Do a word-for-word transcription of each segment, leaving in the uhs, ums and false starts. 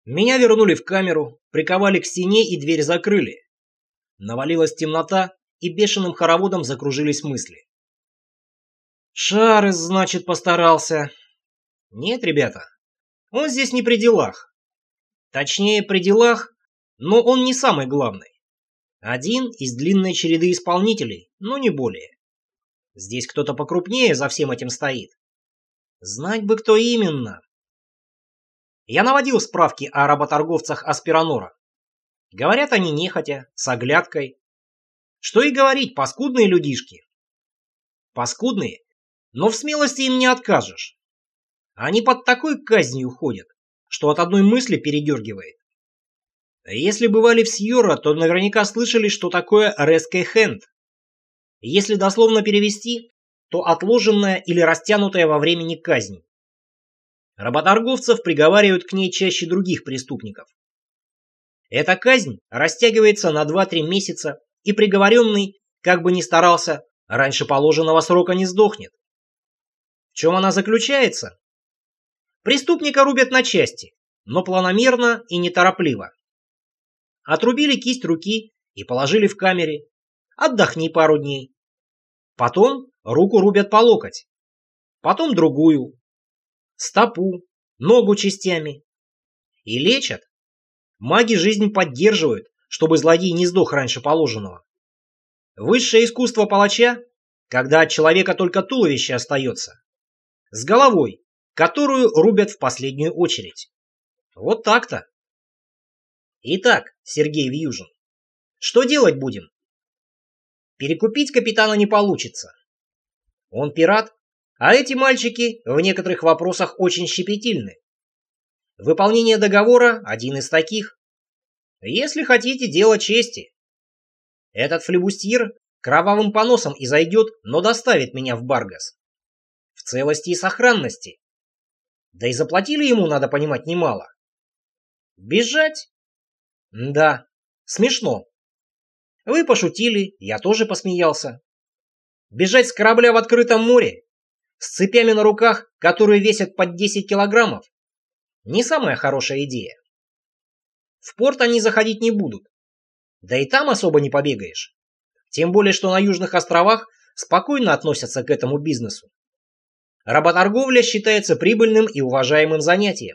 Меня вернули в камеру, приковали к стене и дверь закрыли. Навалилась темнота, и бешеным хороводом закружились мысли. Шарес, значит, постарался. Нет, ребята, он здесь не при делах. Точнее, при делах, но он не самый главный. Один из длинной череды исполнителей, но не более. Здесь кто-то покрупнее за всем этим стоит. Знать бы, кто именно. Я наводил справки о работорговцах Аспиранора. Говорят они нехотя, с оглядкой. Что и говорить, паскудные людишки. Паскудные, но в смелости им не откажешь. Они под такой казнью ходят, что от одной мысли передергивает. Если бывали в Сьорро, то наверняка слышали, что такое резкий хенд. Если дословно перевести, то отложенная или растянутая во времени казнь. Работорговцев приговаривают к ней чаще других преступников. Эта казнь растягивается на два-три месяца, и приговоренный, как бы ни старался, раньше положенного срока не сдохнет. В чем она заключается? Преступника рубят на части, но планомерно и неторопливо. Отрубили кисть руки и положили в камере. Отдохни пару дней. Потом руку рубят по локоть. Потом другую. Стопу, ногу частями. И лечат. Маги жизнь поддерживают, чтобы злодей не сдох раньше положенного. Высшее искусство палача, когда от человека только туловище остается. С головой, которую рубят в последнюю очередь. Вот так-то. Итак, Сергей Вьюжин, что делать будем? Перекупить капитана не получится. Он пират, а эти мальчики в некоторых вопросах очень щепетильны. Выполнение договора – один из таких. Если хотите, дело чести. Этот флебустьер кровавым поносом изойдет, но доставит меня в Баргас. В целости и сохранности. Да и заплатили ему, надо понимать, немало. Бежать? Да, смешно. Вы пошутили, я тоже посмеялся. Бежать с корабля в открытом море, с цепями на руках, которые весят под десять килограммов, не самая хорошая идея. В порт они заходить не будут. Да и там особо не побегаешь. Тем более, что на Южных островах спокойно относятся к этому бизнесу. Работорговля считается прибыльным и уважаемым занятием.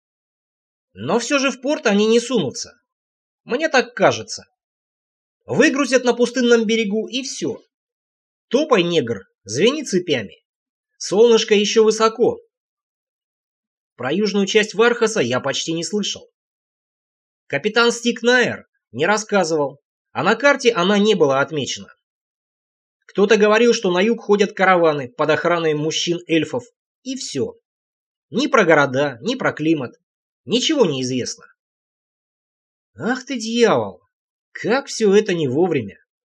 Но все же в порт они не сунутся. Мне так кажется. Выгрузят на пустынном берегу и все. Топай, негр, звени цепями. Солнышко еще высоко. Про южную часть Вархаса я почти не слышал. Капитан Стик Найер не рассказывал, а на карте она не была отмечена. Кто-то говорил, что на юг ходят караваны под охраной мужчин-эльфов, и все. Ни про города, ни про климат. Ничего не известно. Ах ты дьявол! Как все это не вовремя!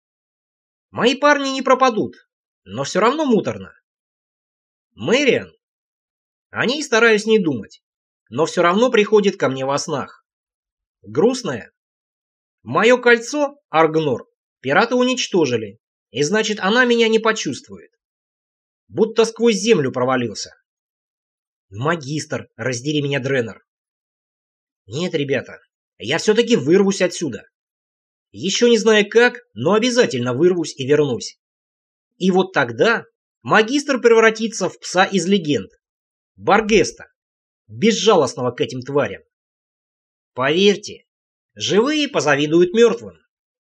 Мои парни не пропадут, но все равно муторно. Мэриан? О ней стараюсь не думать, но все равно приходит ко мне во снах. Грустная. Мое кольцо, Аргнор, пираты уничтожили, и значит, она меня не почувствует. Будто сквозь землю провалился. Магистр, раздери меня, Дреннер. Нет, ребята, я все-таки вырвусь отсюда. Еще не знаю как, но обязательно вырвусь и вернусь. И вот тогда магистр превратится в пса из легенд. Баргеста, безжалостного к этим тварям. Поверьте, живые позавидуют мертвым.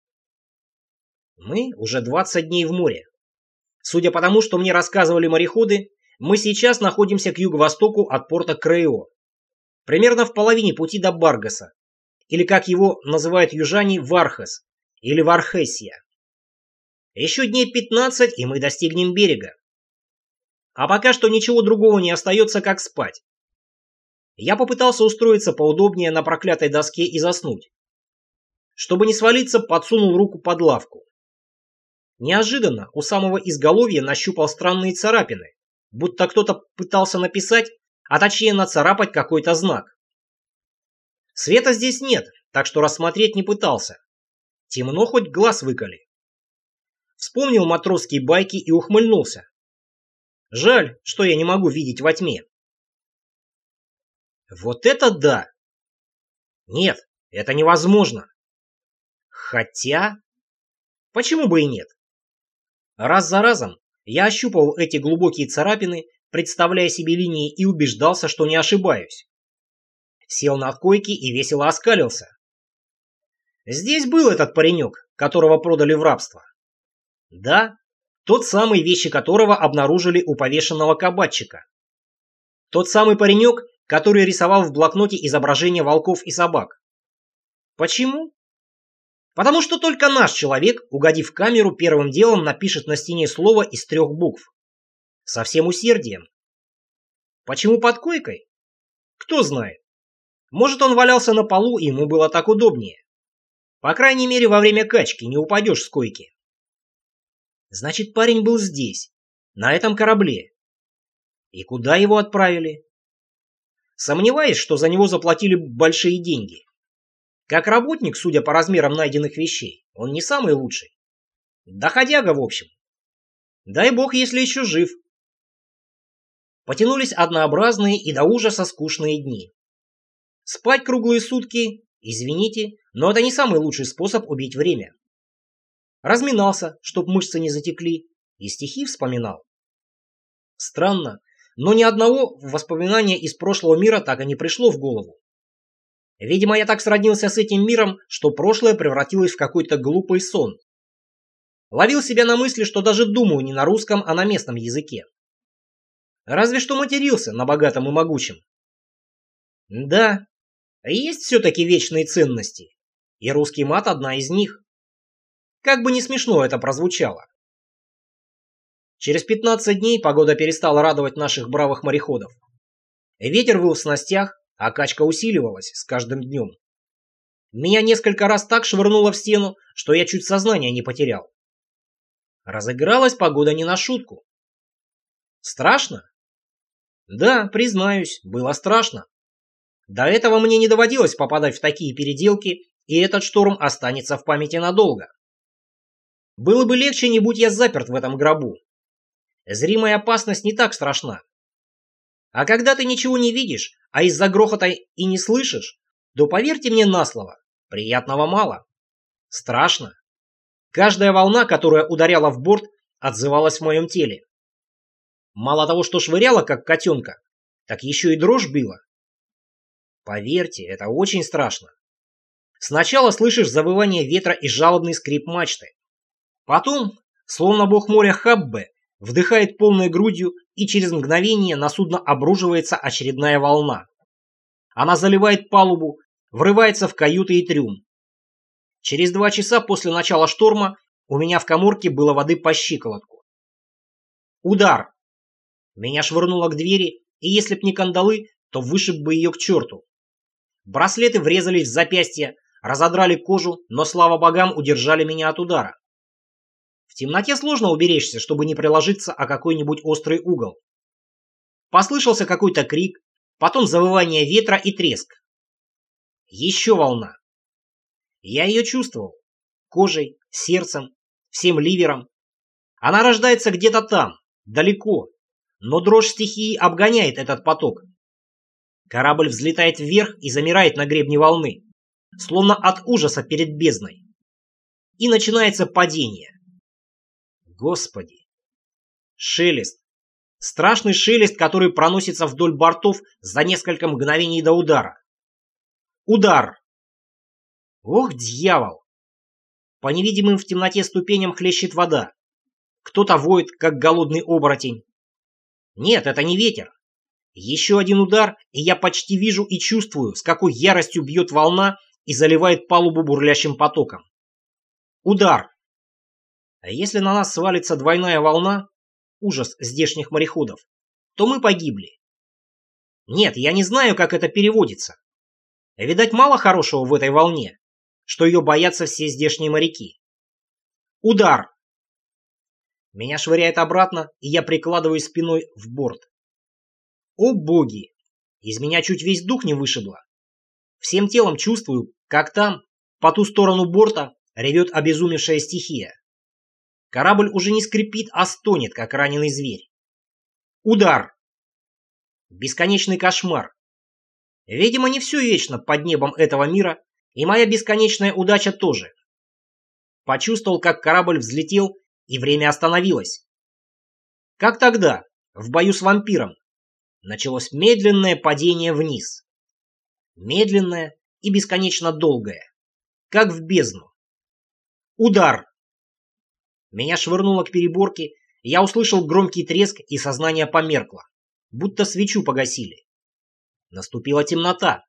Мы уже двадцать дней в море. Судя по тому, что мне рассказывали мореходы, мы сейчас находимся к юго-востоку от порта Крео. Примерно в половине пути до Баргаса, или как его называют южане, Вархас, или Вархесия. Еще дней пятнадцать, и мы достигнем берега. А пока что ничего другого не остается, как спать. Я попытался устроиться поудобнее на проклятой доске и заснуть. Чтобы не свалиться, подсунул руку под лавку. Неожиданно у самого изголовья нащупал странные царапины, будто кто-то пытался написать, а точнее нацарапать какой-то знак. Света здесь нет, так что рассмотреть не пытался. Темно, хоть глаз выколи. Вспомнил матросские байки и ухмыльнулся. Жаль, что я не могу видеть во тьме. Вот это да! Нет, это невозможно. Хотя... Почему бы и нет? Раз за разом я ощупывал эти глубокие царапины, представляя себе линии, и убеждался, что не ошибаюсь. Сел на койке и весело оскалился. Здесь был этот паренек, которого продали в рабство. Да, тот самый, вещи которого обнаружили у повешенного кабачика. Тот самый паренек, который рисовал в блокноте изображения волков и собак. Почему? Потому что только наш человек, угодив в камеру, первым делом напишет на стене слово из трех букв. Со всем усердием. Почему под койкой? Кто знает. Может, он валялся на полу, и ему было так удобнее. По крайней мере, во время качки не упадешь с койки. Значит, парень был здесь, на этом корабле. И куда его отправили? Сомневаюсь, что за него заплатили большие деньги. Как работник, судя по размерам найденных вещей, он не самый лучший. Доходяга, в общем. Дай бог, если еще жив. Потянулись однообразные и до ужаса скучные дни. Спать круглые сутки, извините, но это не самый лучший способ убить время. Разминался, чтоб мышцы не затекли, и стихи вспоминал. Странно, но ни одного воспоминания из прошлого мира так и не пришло в голову. Видимо, я так сроднился с этим миром, что прошлое превратилось в какой-то глупый сон. Ловил себя на мысли, что даже думаю не на русском, а на местном языке. Разве что матерился на богатом и могучем. Да, есть все-таки вечные ценности, и русский мат одна из них. Как бы не смешно это прозвучало. Через пятнадцать дней погода перестала радовать наших бравых мореходов. Ветер выл в снастях, а качка усиливалась с каждым днем. Меня несколько раз так швырнуло в стену, что я чуть сознание не потерял. Разыгралась погода не на шутку. Страшно? Да, признаюсь, было страшно. До этого мне не доводилось попадать в такие переделки, и этот шторм останется в памяти надолго. Было бы легче, не будь я заперт в этом гробу. Зримая опасность не так страшна. А когда ты ничего не видишь, а из-за грохота и не слышишь, то поверьте мне на слово, приятного мало. Страшно. Каждая волна, которая ударяла в борт, отзывалась в моем теле. Мало того, что швыряла, как котенка, так еще и дрожь била. Поверьте, это очень страшно. Сначала слышишь завывание ветра и жалобный скрип мачты. Потом, словно бог моря Хаббе, вдыхает полной грудью, и через мгновение на судно обрушивается очередная волна. Она заливает палубу, врывается в каюты и трюм. Через два часа после начала шторма у меня в каморке было воды по щиколотку. Удар. Меня швырнуло к двери, и если б не кандалы, то вышиб бы ее к черту. Браслеты врезались в запястье, разодрали кожу, но, слава богам, удержали меня от удара. В темноте сложно уберечься, чтобы не приложиться о какой-нибудь острый угол. Послышался какой-то крик, потом завывание ветра и треск. Еще волна. Я ее чувствовал. Кожей, сердцем, всем ливером. Она рождается где-то там, далеко, но дрожь стихии обгоняет этот поток. Корабль взлетает вверх и замирает на гребне волны, словно от ужаса перед бездной. И начинается падение. Господи! Шелест. Страшный шелест, который проносится вдоль бортов за несколько мгновений до удара. Удар! Ох, дьявол! По невидимым в темноте ступеням хлещет вода. Кто-то воет, как голодный оборотень. Нет, это не ветер. Еще один удар, и я почти вижу и чувствую, с какой яростью бьет волна и заливает палубу бурлящим потоком. Удар! А если на нас свалится двойная волна, ужас здешних мореходов, то мы погибли. Нет, я не знаю, как это переводится. Видать, мало хорошего в этой волне, что ее боятся все здешние моряки. Удар! Меня швыряет обратно, и я прикладываю спиной в борт. О боги! Из меня чуть весь дух не вышибло. Всем телом чувствую, как там, по ту сторону борта, ревет обезумевшая стихия. Корабль уже не скрипит, а стонет, как раненый зверь. Удар! Бесконечный кошмар. Видимо, не все вечно под небом этого мира, и моя бесконечная удача тоже. Почувствовал, как корабль взлетел, и время остановилось. Как тогда, в бою с вампиром, началось медленное падение вниз. Медленное и бесконечно долгое, как в бездну. Удар! Меня швырнуло к переборке, и я услышал громкий треск, и сознание померкло, будто свечу погасили. Наступила темнота.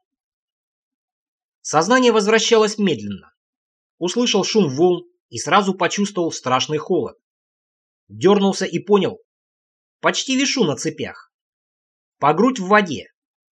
Сознание возвращалось медленно. Услышал шум волн и сразу почувствовал страшный холод. Дернулся и понял. Почти вишу на цепях. По грудь в воде.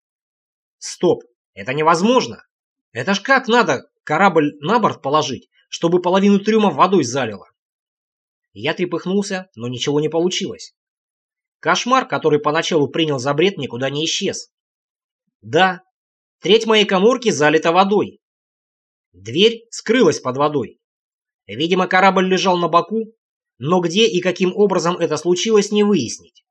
Стоп, это невозможно. Это ж как надо корабль на борт положить, чтобы половину трюма водой залило. Я трепыхнулся, но ничего не получилось. Кошмар, который поначалу принял за бред, никуда не исчез. Да, треть моей каморки залита водой. Дверь скрылась под водой. Видимо, корабль лежал на боку, но где и каким образом это случилось, не выяснить.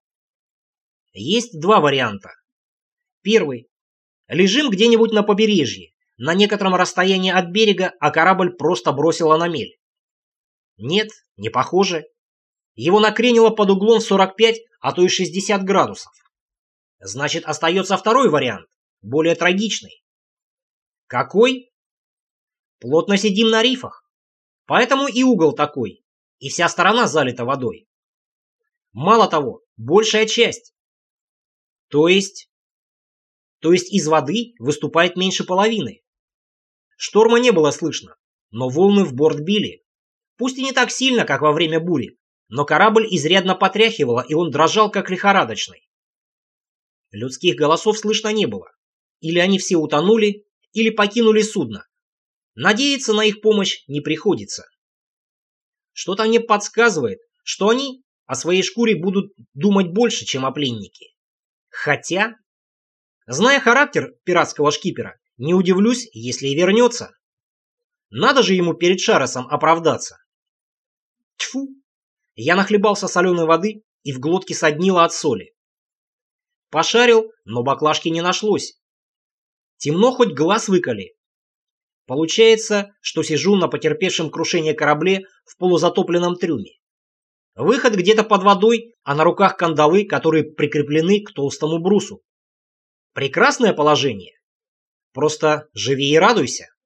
Есть два варианта. Первый. Лежим где-нибудь на побережье, на некотором расстоянии от берега, а корабль просто бросило на мель. Нет, не похоже. Его накренило под углом сорок пять, а то и шестьдесят градусов. Значит, остается второй вариант, более трагичный. Какой? Плотно сидим на рифах. Поэтому и угол такой, и вся сторона залита водой. Мало того, большая часть. То есть... То есть из воды выступает меньше половины. Шторма не было слышно, но волны в борт били. Пусть и не так сильно, как во время бури, но корабль изрядно потряхивало, и он дрожал, как лихорадочный. Людских голосов слышно не было. Или они все утонули, или покинули судно. Надеяться на их помощь не приходится. Что-то мне подсказывает, что они о своей шкуре будут думать больше, чем о пленнике. Хотя, зная характер пиратского шкипера, не удивлюсь, если и вернется. Надо же ему перед Шаросом оправдаться. Тьфу! Я нахлебался соленой воды и в глотке соднило от соли. Пошарил, но баклажки не нашлось. Темно, хоть глаз выколи. Получается, что сижу на потерпевшем крушение корабле в полузатопленном трюме. Выход где-то под водой, а на руках кандалы, которые прикреплены к толстому брусу. Прекрасное положение. Просто живи и радуйся.